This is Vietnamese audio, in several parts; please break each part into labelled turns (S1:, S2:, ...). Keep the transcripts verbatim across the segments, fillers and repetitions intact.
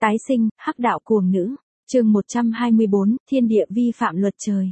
S1: Tái sinh, hắc đạo cuồng nữ. Chương một trăm hai mươi bốn, thiên địa vi phạm luật trời.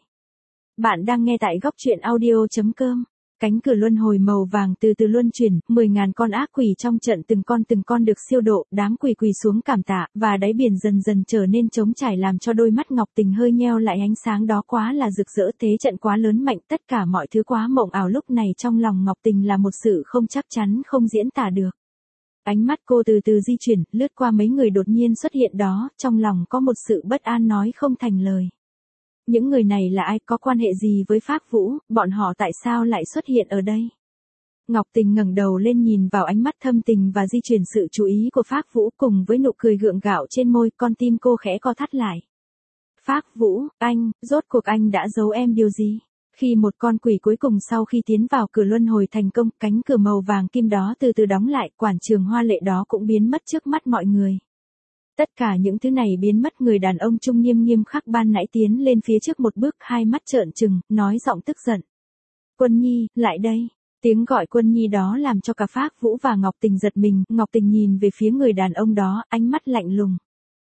S1: Bạn đang nghe tại góc truyện audio chấm com. Cánh cửa luân hồi màu vàng từ từ luân chuyển, mười ngàn con ác quỷ trong trận từng con từng con được siêu độ, đám quỷ quỳ xuống cảm tạ, và đáy biển dần dần trở nên trống trải làm cho đôi mắt Ngọc Tình hơi nheo lại, ánh sáng đó quá là rực rỡ, thế trận quá lớn mạnh, tất cả mọi thứ quá mộng ảo, lúc này trong lòng Ngọc Tình là một sự không chắc chắn không diễn tả được. Ánh mắt cô từ từ di chuyển, lướt qua mấy người đột nhiên xuất hiện đó, trong lòng có một sự bất an nói không thành lời. Những người này là ai, có quan hệ gì với Phác Vũ, bọn họ tại sao lại xuất hiện ở đây? Ngọc Tình ngẩng đầu lên nhìn vào ánh mắt thâm tình và di chuyển sự chú ý của Phác Vũ cùng với nụ cười gượng gạo trên môi, con tim cô khẽ co thắt lại. Phác Vũ, anh, rốt cuộc anh đã giấu em điều gì? Khi một con quỷ cuối cùng sau khi tiến vào cửa luân hồi thành công, cánh cửa màu vàng kim đó từ từ đóng lại, quảng trường hoa lệ đó cũng biến mất trước mắt mọi người. Tất cả những thứ này biến mất, người đàn ông trung niên nghiêm khắc ban nãy tiến lên phía trước một bước, hai mắt trợn trừng, nói giọng tức giận. Quân Nhi, lại đây. Tiếng gọi Quân Nhi đó làm cho cả Phác Vũ và Ngọc Tình giật mình, Ngọc Tình nhìn về phía người đàn ông đó, ánh mắt lạnh lùng.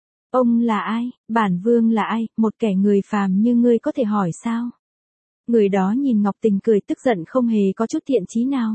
S1: Ông là ai? Bản vương là ai? Một kẻ người phàm như ngươi có thể hỏi sao? Người đó nhìn Ngọc Tình cười tức giận không hề có chút thiện chí nào.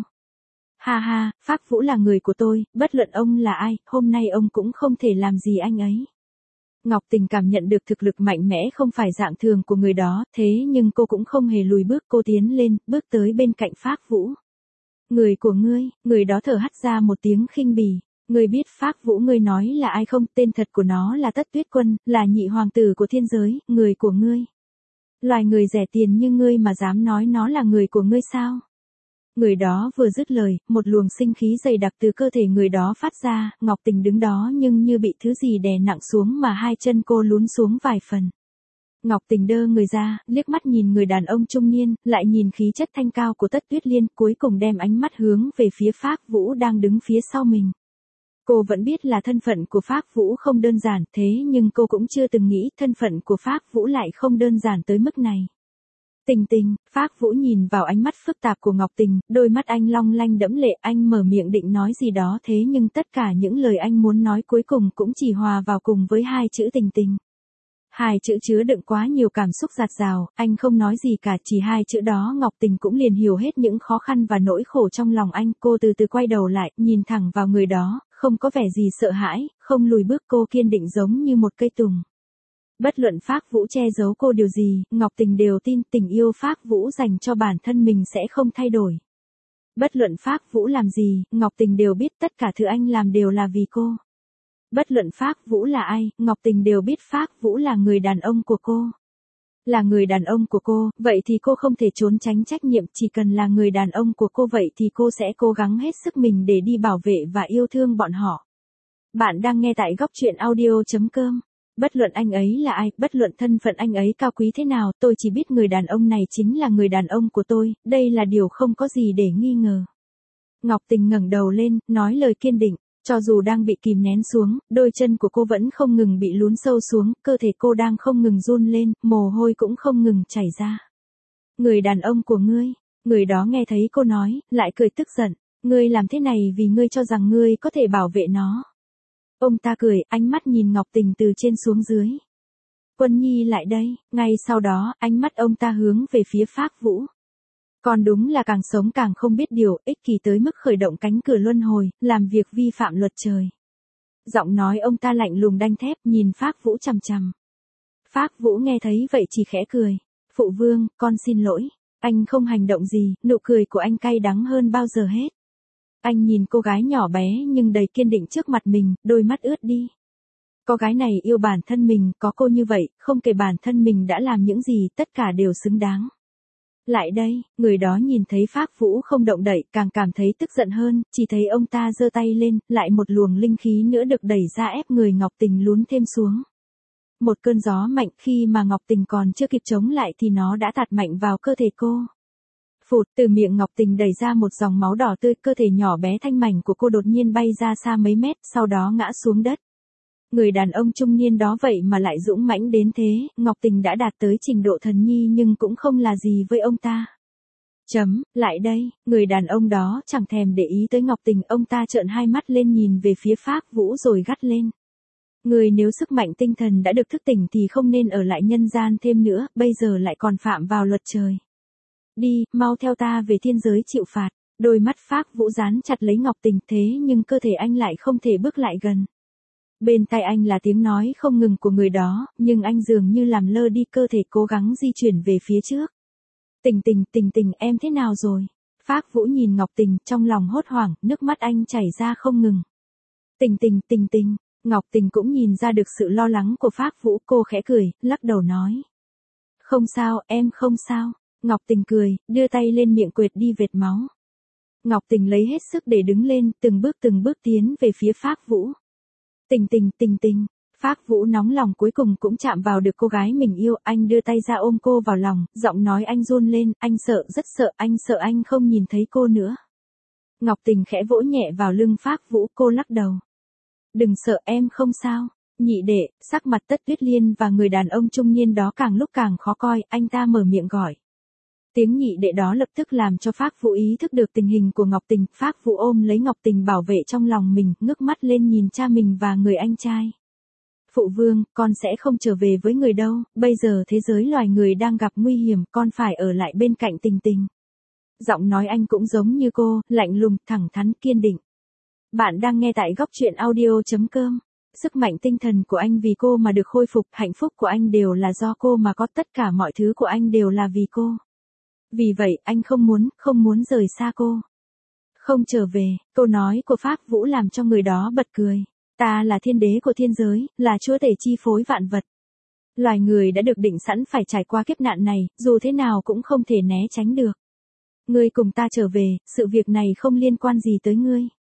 S1: Ha ha, Phác Vũ là người của tôi, bất luận ông là ai, hôm nay ông cũng không thể làm gì anh ấy. Ngọc Tình cảm nhận được thực lực mạnh mẽ không phải dạng thường của người đó, thế nhưng cô cũng không hề lùi bước, cô tiến lên, bước tới bên cạnh Phác Vũ. Người của ngươi, người đó thở hắt ra một tiếng khinh bỉ. Ngươi biết Phác Vũ ngươi nói là ai không? Tên thật của nó là Tất Tuyết Quân, là nhị hoàng tử của thiên giới, người của ngươi. Loài người rẻ tiền như ngươi mà dám nói nó là người của ngươi sao? Người đó vừa dứt lời, một luồng sinh khí dày đặc từ cơ thể người đó phát ra, Ngọc Tình đứng đó nhưng như bị thứ gì đè nặng xuống mà hai chân cô lún xuống vài phần. Ngọc Tình đơ người ra, liếc mắt nhìn người đàn ông trung niên, lại nhìn khí chất thanh cao của Tất Tuyết Liên, cuối cùng đem ánh mắt hướng về phía Phác Vũ đang đứng phía sau mình. Cô vẫn biết là thân phận của Phác Vũ không đơn giản, thế nhưng cô cũng chưa từng nghĩ thân phận của Phác Vũ lại không đơn giản tới mức này. Tình Tình, Phác Vũ nhìn vào ánh mắt phức tạp của Ngọc Tình, đôi mắt anh long lanh đẫm lệ, anh mở miệng định nói gì đó thế nhưng tất cả những lời anh muốn nói cuối cùng cũng chỉ hòa vào cùng với hai chữ Tình Tình. Hai chữ chứa đựng quá nhiều cảm xúc dạt dào, anh không nói gì cả, chỉ hai chữ đó Ngọc Tình cũng liền hiểu hết những khó khăn và nỗi khổ trong lòng anh. Cô từ từ quay đầu lại, nhìn thẳng vào người đó, không có vẻ gì sợ hãi, không lùi bước, cô kiên định giống như một cây tùng. Bất luận Phác Vũ che giấu cô điều gì, Ngọc Tình đều tin tình yêu Phác Vũ dành cho bản thân mình sẽ không thay đổi. Bất luận Phác Vũ làm gì, Ngọc Tình đều biết tất cả thứ anh làm đều là vì cô. Bất luận Phác Vũ là ai, Ngọc Tình đều biết Phác Vũ là người đàn ông của cô. Là người đàn ông của cô, vậy thì cô không thể trốn tránh trách nhiệm, chỉ cần là người đàn ông của cô vậy thì cô sẽ cố gắng hết sức mình để đi bảo vệ và yêu thương bọn họ. Bạn đang nghe tại góc truyện audio chấm com. Bất luận anh ấy là ai, bất luận thân phận anh ấy cao quý thế nào, tôi chỉ biết người đàn ông này chính là người đàn ông của tôi, đây là điều không có gì để nghi ngờ. Ngọc Tình ngẩng đầu lên, nói lời kiên định, cho dù đang bị kìm nén xuống, đôi chân của cô vẫn không ngừng bị lún sâu xuống, cơ thể cô đang không ngừng run lên, mồ hôi cũng không ngừng chảy ra. Người đàn ông của ngươi, người đó nghe thấy cô nói, lại cười tức giận, ngươi làm thế này vì ngươi cho rằng ngươi có thể bảo vệ nó. Ông ta cười, ánh mắt nhìn Ngọc Tình từ trên xuống dưới. Quân Nhi lại đây, ngay sau đó, ánh mắt ông ta hướng về phía Phác Vũ. Còn đúng là càng sống càng không biết điều, ích kỷ tới mức khởi động cánh cửa luân hồi, làm việc vi phạm luật trời. Giọng nói ông ta lạnh lùng đanh thép, nhìn Phác Vũ chằm chằm. Phác Vũ nghe thấy vậy chỉ khẽ cười. Phụ vương, con xin lỗi. Anh không hành động gì, nụ cười của anh cay đắng hơn bao giờ hết. Anh nhìn cô gái nhỏ bé nhưng đầy kiên định trước mặt mình, đôi mắt ướt đi. Cô gái này yêu bản thân mình, có cô như vậy, không kể bản thân mình đã làm những gì, tất cả đều xứng đáng. Lại đây, người đó nhìn thấy Phác Vũ không động đậy, càng cảm thấy tức giận hơn, chỉ thấy ông ta giơ tay lên, lại một luồng linh khí nữa được đẩy ra ép người Ngọc Tình lún thêm xuống. Một cơn gió mạnh, khi mà Ngọc Tình còn chưa kịp chống lại thì nó đã tạt mạnh vào cơ thể cô. Phụt, từ miệng Ngọc Tình đẩy ra một dòng máu đỏ tươi, cơ thể nhỏ bé thanh mảnh của cô đột nhiên bay ra xa mấy mét, sau đó ngã xuống đất. Người đàn ông trung niên đó vậy mà lại dũng mãnh đến thế, Ngọc Tình đã đạt tới trình độ thần nhi nhưng cũng không là gì với ông ta. Chấm, lại đây, người đàn ông đó chẳng thèm để ý tới Ngọc Tình, ông ta trợn hai mắt lên nhìn về phía Phác Vũ rồi gắt lên. Người nếu sức mạnh tinh thần đã được thức tỉnh thì không nên ở lại nhân gian thêm nữa, bây giờ lại còn phạm vào luật trời. Đi, mau theo ta về thiên giới chịu phạt. Đôi mắt Phác Vũ dán chặt lấy Ngọc Tình, thế nhưng cơ thể anh lại không thể bước lại gần. Bên tai anh là tiếng nói không ngừng của người đó, nhưng anh dường như làm lơ đi cơ thể cố gắng di chuyển về phía trước. Tình Tình, Tình Tình, em thế nào rồi? Phác Vũ nhìn Ngọc Tình, trong lòng hốt hoảng, nước mắt anh chảy ra không ngừng. Tình Tình, Tình Tình, Ngọc Tình cũng nhìn ra được sự lo lắng của Phác Vũ, cô khẽ cười, lắc đầu nói. Không sao, em không sao. Ngọc Tình cười, đưa tay lên miệng quệt đi vệt máu. Ngọc Tình lấy hết sức để đứng lên, từng bước từng bước tiến về phía Phác Vũ. Tình Tình, Tình Tình, Phác Vũ nóng lòng cuối cùng cũng chạm vào được cô gái mình yêu, anh đưa tay ra ôm cô vào lòng, giọng nói anh run lên, anh sợ, rất sợ, anh sợ anh không nhìn thấy cô nữa. Ngọc Tình khẽ vỗ nhẹ vào lưng Phác Vũ, cô lắc đầu. Đừng sợ, em không sao. Nhị đệ, sắc mặt Tất Tuyết Liên và người đàn ông trung niên đó càng lúc càng khó coi, anh ta mở miệng gọi. Tiếng nhị đệ đó lập tức làm cho Phác Vũ ý thức được tình hình của Ngọc Tình, Phác Vũ ôm lấy Ngọc Tình bảo vệ trong lòng mình, ngước mắt lên nhìn cha mình và người anh trai. Phụ vương, con sẽ không trở về với người đâu, bây giờ thế giới loài người đang gặp nguy hiểm, con phải ở lại bên cạnh Tình Tình. Giọng nói anh cũng giống như cô, lạnh lùng, thẳng thắn, kiên định. Bạn đang nghe tại góc truyện audio chấm com. Sức mạnh tinh thần của anh vì cô mà được khôi phục, hạnh phúc của anh đều là do cô mà có, tất cả mọi thứ của anh đều là vì cô. Vì vậy, anh không muốn, không muốn rời xa cô. Không trở về, câu nói của Phác Vũ làm cho người đó bật cười. Ta là thiên đế của thiên giới, là chúa tể chi phối vạn vật. Loài người đã được định sẵn phải trải qua kiếp nạn này, dù thế nào cũng không thể né tránh được. Ngươi cùng ta trở về, sự việc này không liên quan gì tới ngươi.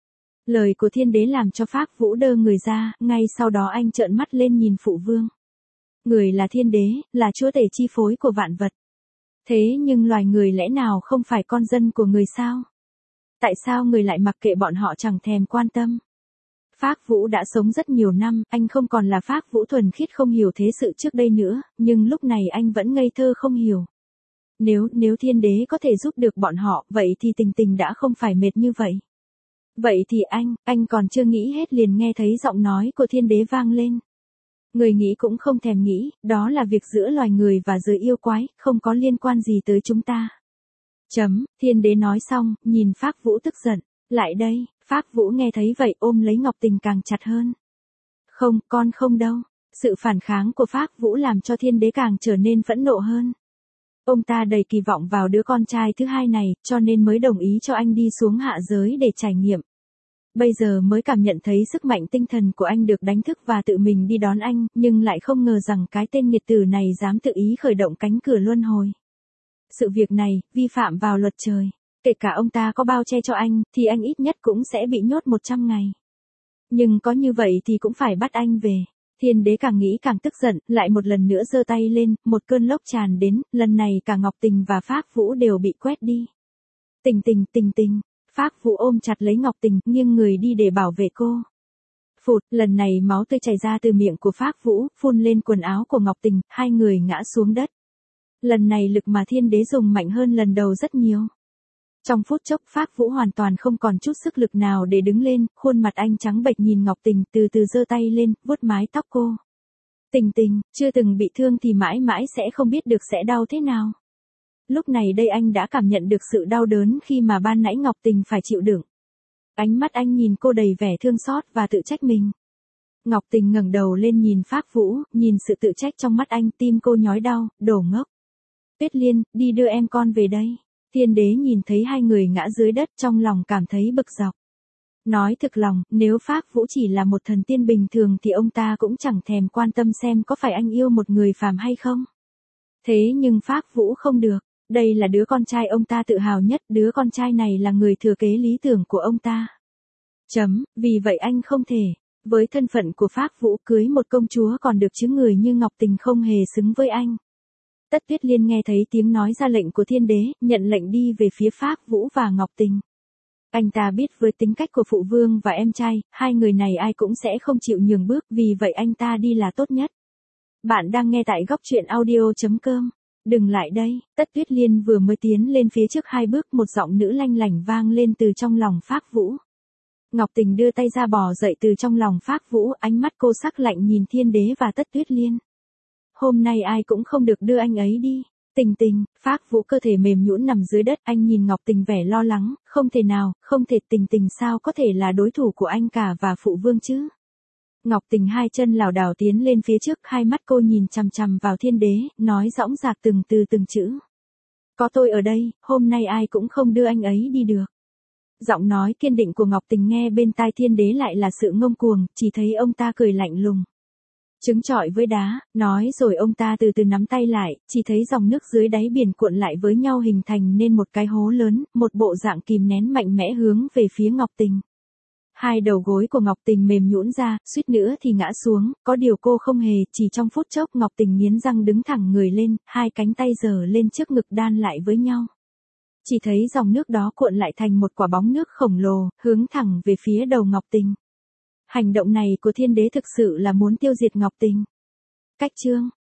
S1: Lời của thiên đế làm cho Phác Vũ đơ người ra, ngay sau đó anh trợn mắt lên nhìn phụ vương. Người là thiên đế, là chúa tể chi phối của vạn vật. Thế nhưng loài người lẽ nào không phải con dân của người sao? Tại sao người lại mặc kệ bọn họ chẳng thèm quan tâm? Phác Vũ đã sống rất nhiều năm, anh không còn là Phác Vũ thuần khiết không hiểu thế sự trước đây nữa, nhưng lúc này anh vẫn ngây thơ không hiểu. Nếu, nếu thiên đế có thể giúp được bọn họ, vậy thì Tình Tình đã không phải mệt như vậy. Vậy thì anh, anh còn chưa nghĩ hết liền nghe thấy giọng nói của thiên đế vang lên. Người nghĩ cũng không thèm nghĩ, đó là việc giữa loài người và giới yêu quái, không có liên quan gì tới chúng ta. Chấm, thiên đế nói xong, nhìn Phác Vũ tức giận. Lại đây, Phác Vũ nghe thấy vậy ôm lấy Ngọc Tình càng chặt hơn. Không, con không đâu. Sự phản kháng của Phác Vũ làm cho thiên đế càng trở nên phẫn nộ hơn. Ông ta đầy kỳ vọng vào đứa con trai thứ hai này, cho nên mới đồng ý cho anh đi xuống hạ giới để trải nghiệm. Bây giờ mới cảm nhận thấy sức mạnh tinh thần của anh được đánh thức và tự mình đi đón anh, nhưng lại không ngờ rằng cái tên nghiệt tử này dám tự ý khởi động cánh cửa luân hồi. Sự việc này, vi phạm vào luật trời. Kể cả ông ta có bao che cho anh, thì anh ít nhất cũng sẽ bị nhốt một trăm ngày. Nhưng có như vậy thì cũng phải bắt anh về. Thiên đế càng nghĩ càng tức giận, lại một lần nữa giơ tay lên, một cơn lốc tràn đến, lần này cả Ngọc Tình và Phác Vũ đều bị quét đi. Tình Tình, Tình Tình, Phác Vũ ôm chặt lấy Ngọc Tình, nghiêng người đi để bảo vệ cô. Phụt, lần này máu tươi chảy ra từ miệng của Phác Vũ, phun lên quần áo của Ngọc Tình, hai người ngã xuống đất. Lần này lực mà thiên đế dùng mạnh hơn lần đầu rất nhiều. Trong phút chốc Phác Vũ hoàn toàn không còn chút sức lực nào để đứng lên, khuôn mặt anh trắng bệch nhìn Ngọc Tình, từ từ giơ tay lên, vuốt mái tóc cô. Tình Tình, chưa từng bị thương thì mãi mãi sẽ không biết được sẽ đau thế nào. Lúc này đây anh đã cảm nhận được sự đau đớn khi mà ban nãy Ngọc Tình phải chịu đựng. Ánh mắt anh nhìn cô đầy vẻ thương xót và tự trách mình. Ngọc Tình ngẩng đầu lên nhìn Phác Vũ, nhìn sự tự trách trong mắt anh, tim cô nhói đau, đồ ngốc. Tuyết Liên, đi đưa em con về đây. Thiên đế nhìn thấy hai người ngã dưới đất trong lòng cảm thấy bực dọc. Nói thực lòng, nếu Phác Vũ chỉ là một thần tiên bình thường thì ông ta cũng chẳng thèm quan tâm xem có phải anh yêu một người phàm hay không. Thế nhưng Phác Vũ không được, đây là đứa con trai ông ta tự hào nhất, đứa con trai này là người thừa kế lý tưởng của ông ta. Chấm, vì vậy anh không thể, với thân phận của Phác Vũ cưới một công chúa còn được chứ người như Ngọc Tình không hề xứng với anh. Tất Tuyết Liên nghe thấy tiếng nói ra lệnh của thiên đế, nhận lệnh đi về phía Phác Vũ và Ngọc Tình. Anh ta biết với tính cách của phụ vương và em trai, hai người này ai cũng sẽ không chịu nhường bước, vì vậy anh ta đi là tốt nhất. Bạn đang nghe tại góc truyện audio chấm com. Đừng lại đây, Tất Tuyết Liên vừa mới tiến lên phía trước hai bước, một giọng nữ lanh lảnh vang lên từ trong lòng Phác Vũ. Ngọc Tình đưa tay ra bò dậy từ trong lòng Phác Vũ, ánh mắt cô sắc lạnh nhìn Thiên Đế và Tất Tuyết Liên. Hôm nay ai cũng không được đưa anh ấy đi. Tình Tình, Phác Vũ cơ thể mềm nhũn nằm dưới đất, anh nhìn Ngọc Tình vẻ lo lắng, không thể nào, không thể, Tình Tình sao có thể là đối thủ của anh cả và phụ vương chứ. Ngọc Tình hai chân lảo đảo tiến lên phía trước, hai mắt cô nhìn chằm chằm vào Thiên Đế, nói dõng dạc từng từ từng chữ. Có tôi ở đây, hôm nay ai cũng không đưa anh ấy đi được. Giọng nói kiên định của Ngọc Tình nghe bên tai Thiên Đế lại là sự ngông cuồng, chỉ thấy ông ta cười lạnh lùng. Trứng trọi với đá, nói rồi ông ta từ từ nắm tay lại, chỉ thấy dòng nước dưới đáy biển cuộn lại với nhau hình thành nên một cái hố lớn, một bộ dạng kìm nén mạnh mẽ hướng về phía Ngọc Tình. Hai đầu gối của Ngọc Tình mềm nhũn ra, suýt nữa thì ngã xuống, có điều cô không hề, chỉ trong phút chốc Ngọc Tình nghiến răng đứng thẳng người lên, hai cánh tay giở lên trước ngực đan lại với nhau. Chỉ thấy dòng nước đó cuộn lại thành một quả bóng nước khổng lồ, hướng thẳng về phía đầu Ngọc Tình. Hành động này của Thiên Đế thực sự là muốn tiêu diệt Ngọc Tình. Cách chương